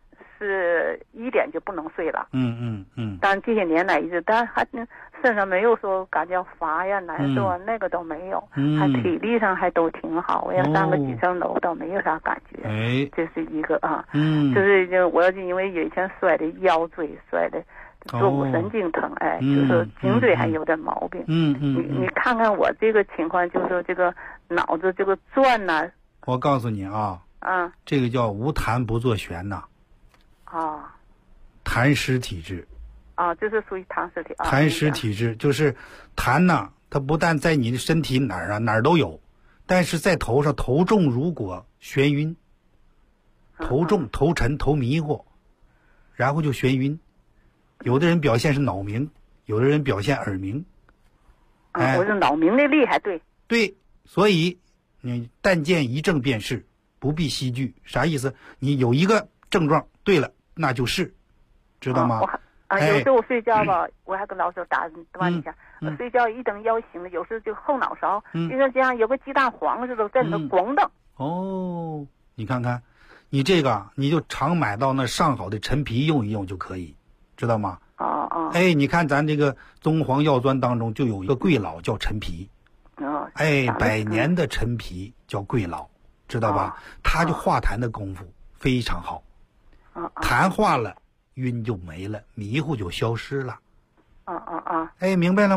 1点就不能睡了。但这些年来一直，但还身上没有说感觉乏呀、难受啊，那个都没有，还体力上还都挺好。我要上个几层楼倒没有啥感觉。这是一个就是我要因为以前摔的腰椎摔的。坐骨神经疼，就是颈椎还有点毛病。你看看我这个情况，就是说这个脑子这个转呢。 我告诉你啊，这个叫无痰不作旋呐。痰湿体质。 这是属于痰湿体。 痰湿体质就是痰呐，它不但在你的身体哪儿都有，但是在头上头重，如果眩晕，头重、头沉、头迷糊，然后就眩晕。有的人表现是脑鸣，有的人表现耳鸣。 我是脑鸣的厉害， 对，所以你但见一症便是，不必细句。啥意思？你有一个症状对了，那就是，知道吗？ 有时候我睡觉吧，我还跟老师打断一下，睡觉一等腰醒了，有时候就后脑勺，就像这样有个鸡蛋黄似的在那咣当。 你看看，你这个你就常买到那上好的陈皮用一用就可以。知道吗？你看咱这个中黄药专当中就有一个桂老叫陈皮，100年的陈皮叫桂老，知道吧？它就化痰的功夫非常好，痰化了，晕就没了，迷糊就消失了。明白了吗？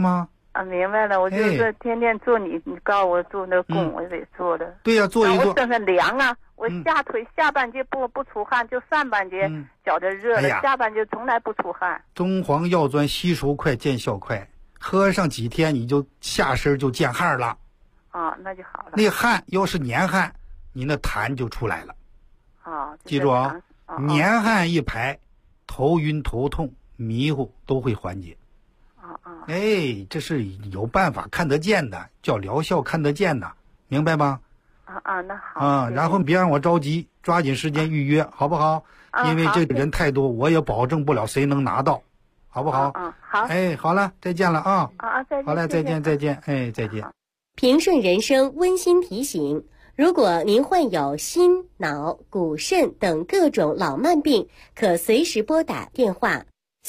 啊，明白了，我就是天天做你告诉我做那功，我就得做的。 对呀，做一做。 我身上凉啊，我下腿下半截不出汗，就上半截觉得热了，下半截从来不出汗。 中黄药砖吸收快，见效快，喝上几天你就下身就见汗了。 啊，那就好了。 那汗要是黏汗，你那痰就出来了。 啊， 记住啊，黏汗一排，头晕头痛迷糊都会缓解。哎，这是有办法看得见的，叫疗效看得见的，明白吗？ 那好。 然后别让我着急，抓紧时间预约，好不好？因为这个人太多，我也保证不了谁能拿到，好不好？ 好。 哎，好了，再见了啊！ 再见。 好嘞，再见，再见，哎，再见。 平顺人生温馨提醒：如果您患有心、脑、骨、肾等各种老慢病，可随时拨打电话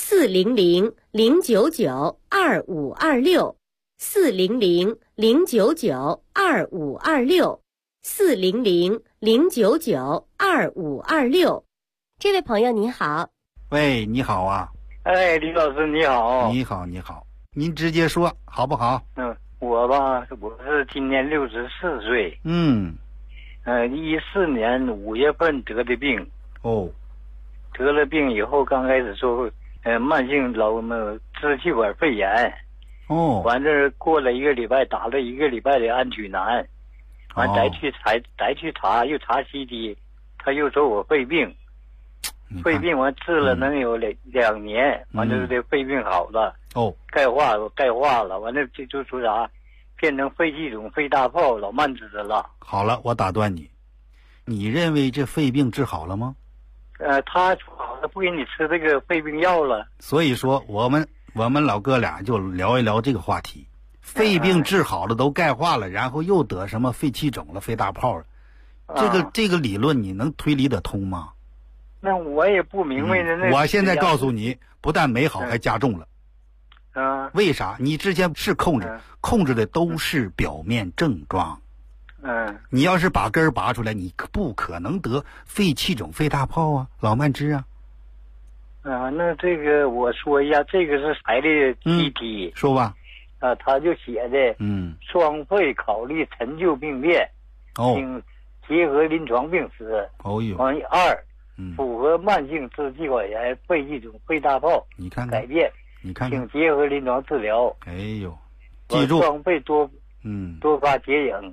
400-099-2526，400-099-2526。这位朋友您好。 喂，你好啊。 哎，李老师你好。 你好，你好，您直接说好不好？ 我是今年64岁。14年5月份得的病。得了病以后，刚开始说慢性支气管肺炎。完这过了1个礼拜，打了1个礼拜的安曲南，完再去查，又查 CT， 他又说我肺病。肺病完治了能有2年，完了这肺病好了。钙化了，完了这就说啥，变成肺气肿、肺大泡、老慢支了。 好了，我打断你，你认为这肺病治好了吗？ 他好了，不给你吃这个肺病药了。 所以说我们老哥俩就聊一聊这个话题。肺病治好了，都钙化了，然后又得什么肺气肿了、肺大泡了，这个理论你能推理得通吗？ 那我也不明白呢。 我现在告诉你，不但没好，还加重了。为啥？你之前是控制的都是表面症状。你要是把根儿拔出来，你不可能得肺气肿、肺大泡啊、老慢支啊。 那这个我说一下，这个是谁的机体？ 说吧。 他就写的，双肺考虑陈旧病变，请结合临床病史。完2。符合慢性支气管炎、肺气肿、肺大泡， 你看改变，请结合临床治疗。 哎呦，记住， 双肺多发结影。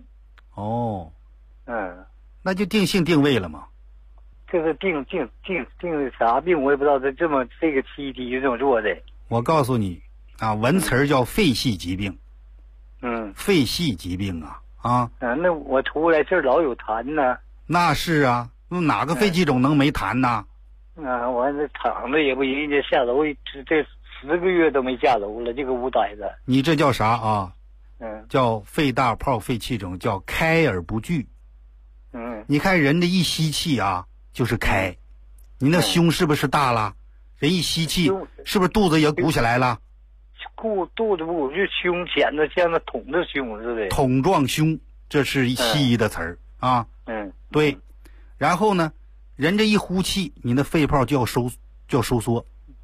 那就定性定位了嘛。 这是定啥病我也不知道，这个 CT 就这么做的。 我告诉你啊，文词儿叫肺系疾病。肺系疾病啊。 那我出来这老有痰呢。 那是啊。哪个肺气肿能没痰呢？ 我这躺着也不人家下楼，这10个月都没下楼了，这个屋呆着。 你这叫啥啊？叫肺大泡、肺气肿，叫开而不聚。你看人的一吸气啊，就是开。你那胸是不是大了？人一吸气，是不是肚子也鼓起来了？ 肚子不鼓，就胸显得像那筒子胸似的。 筒状胸，这是西医的词儿啊。对。然后呢，人这一呼气，你的肺泡就要收缩。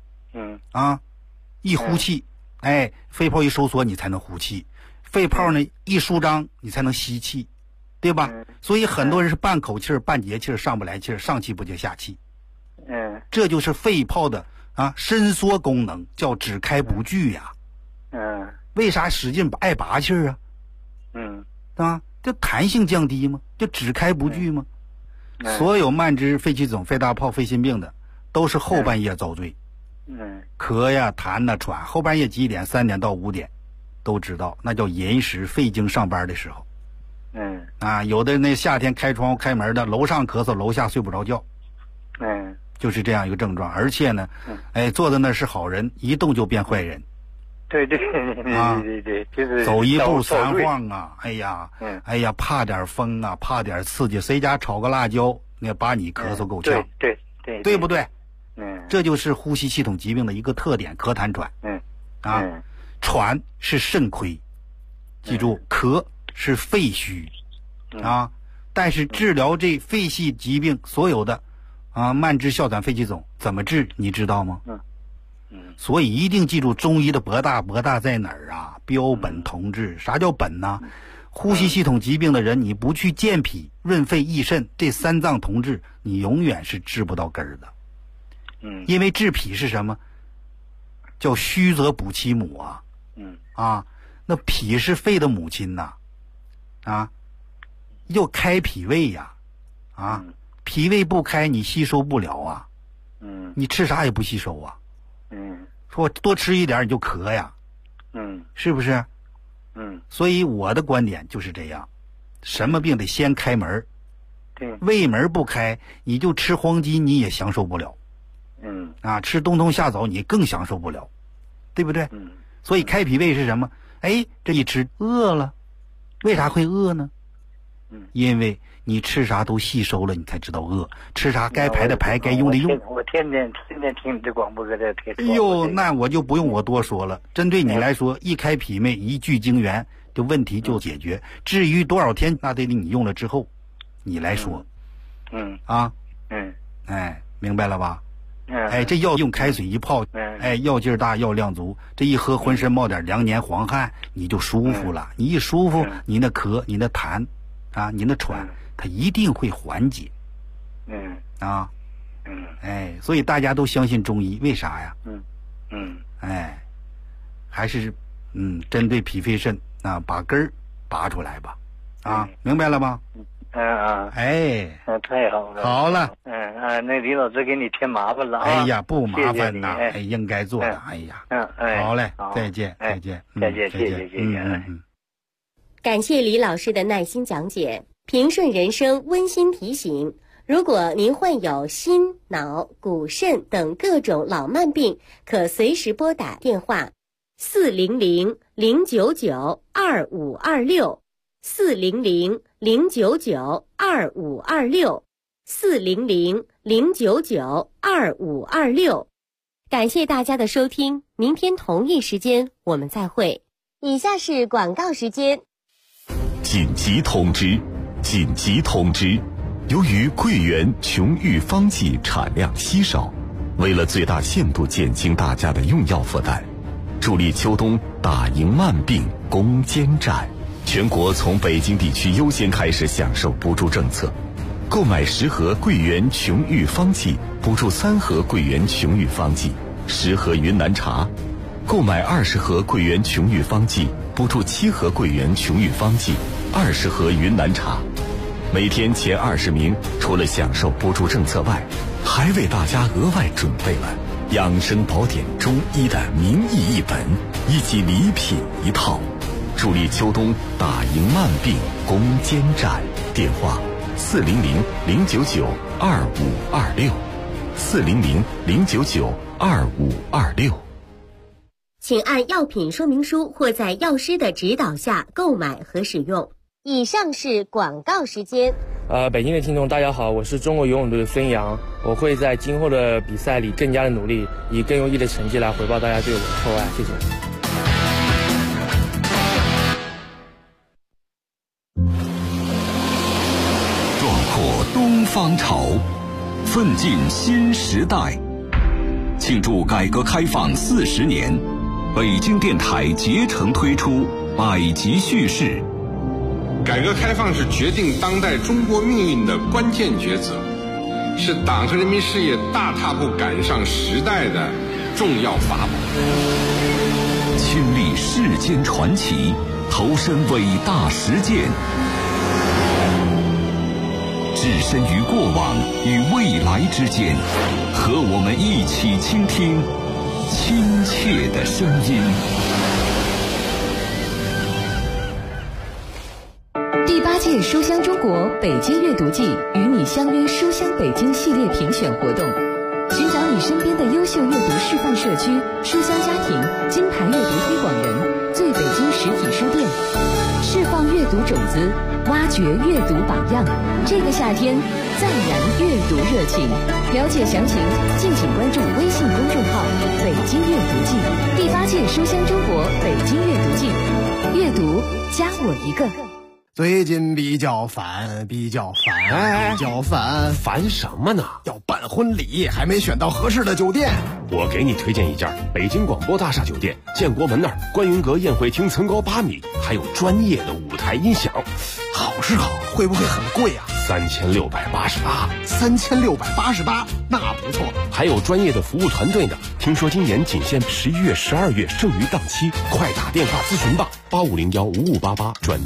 一呼气，肺泡一收缩，你才能呼气。肺泡呢一舒张，你才能吸气，对吧？所以很多人是半口气儿、半节气儿，上不来气儿，上气不接下气。这就是肺泡的伸缩功能，叫只开不聚呀。为啥使劲爱拔气儿啊？这弹性降低吗？就只开不聚吗？所有慢支、肺气肿、肺大泡、肺心病的，都是后半夜遭罪。咳呀、痰呐、喘，后半夜几点？3点到5点，都知道，那叫寅时肺经上班的时候。有的那夏天开窗户开门的，楼上咳嗽，楼下睡不着觉。就是这样一个症状。而且呢，坐在那是好人，一动就变坏人。 对，就是走一步3晃啊！哎呀，怕点风啊，怕点刺激，谁家炒个辣椒，那把你咳嗽够呛。对不对？这就是呼吸系统疾病的一个特点，咳痰喘。喘是肾亏，记住，咳是肺虚但是治疗这肺系疾病所有的慢支、哮喘、肺气肿怎么治？你知道吗？ 所以一定记住中医的博大在哪儿啊？标本同治。啥叫本呢？呼吸系统疾病的人，你不去健脾、润肺、益肾这3脏同治，你永远是治不到根儿的。因为治脾是什么？叫虚则补其母啊。那脾是肺的母亲呐，要开脾胃呀，脾胃不开，你吸收不了啊。你吃啥也不吸收啊。说多吃一点你就咳呀。是不是？所以我的观点就是这样，什么病得先开门。对，胃门不开，你就吃黄金你也享受不了。吃冬虫夏草你更享受不了，对不对？所以开脾胃是什么？这一吃饿了，为啥会饿呢？因为你吃啥都吸收了，你才知道饿。吃啥该排的排，该用的用。 我天天听你这广播搁这听。 哎呦，那我就不用我多说了。针对你来说，一开脾胃，一聚精元，这问题就解决。至于多少天，那得你用了之后，你来说。明白了吧？这药用开水一泡，药劲儿大，药量足，这一喝浑身冒点凉黏黄汗，你就舒服了。你一舒服，你那咳，你那痰，你那喘，它一定会缓解。所以大家都相信中医，为啥呀？还是针对脾肺肾把根儿拔出来吧。明白了吗？ 太好了。 好了。 那李老师给你添麻烦了啊。 哎呀，不麻烦呐，应该做的。好嘞，再见。 谢谢。 感谢李老师的耐心讲解。平顺人生温馨提醒：如果您患有心、脑、骨、肾等各种老慢病，可随时拨打电话400-099-2526。400-099-2526，400-099-2526。感谢大家的收听，明天同一时间我们再会。以下是广告时间。 紧急通知！由于桂圆琼玉方剂产量稀少，为了最大限度减轻大家的用药负担，助力秋冬打赢慢病攻坚战。全国从北京地区优先开始享受补助政策，购买10盒桂圆琼玉方剂补助3盒桂圆琼玉方剂，10盒云南茶；购买20盒桂圆琼玉方剂补助7盒桂圆琼玉方剂，20盒云南茶。每天前20名除了享受补助政策外，还为大家额外准备了养生宝典中医的名医1本以及礼品1套。助力秋冬打赢慢病攻坚战。电话400-099-2526，400-099-2526。 请按药品说明书或在药师的指导下购买和使用。以上是广告时间。 北京的听众大家好，我是中国游泳队的孙杨，我会在今后的比赛里更加的努力，以更优异的成绩来回报大家对我的厚爱。谢谢。 东方潮，奋进新时代。庆祝改革开放40年，北京电台竭诚推出百集叙事。 改革开放是决定当代中国命运的关键抉择，是党和人民事业大踏步赶上时代的重要法宝。 亲历世间传奇，投身伟大实践，置身于过往与未来之间，和我们一起倾听亲切的声音。 第8届书香中国北京阅读季与你相约书香北京系列评选活动，寻找你身边的优秀阅读示范社区、书香家庭、金牌阅读推广人、最北京实体书店，释放阅读种子，挖掘阅读榜样。这个夏天再燃阅读热情。了解详情，敬请关注微信公众号“北京阅读季”。第8届书香中国北京阅读季，阅读加我一个。 最近比较烦， 烦什么呢？ 要办婚礼，还没选到合适的酒店。 我给你推荐一家北京广播大厦酒店，建国门那儿观云阁宴会厅层高8米，还有专业的舞台音响。 好是好，会不会很贵啊 ？3688， 那不错。 还有专业的服务团队呢。听说今年仅限11月、12月剩余档期，快打电话咨询吧，85015588转。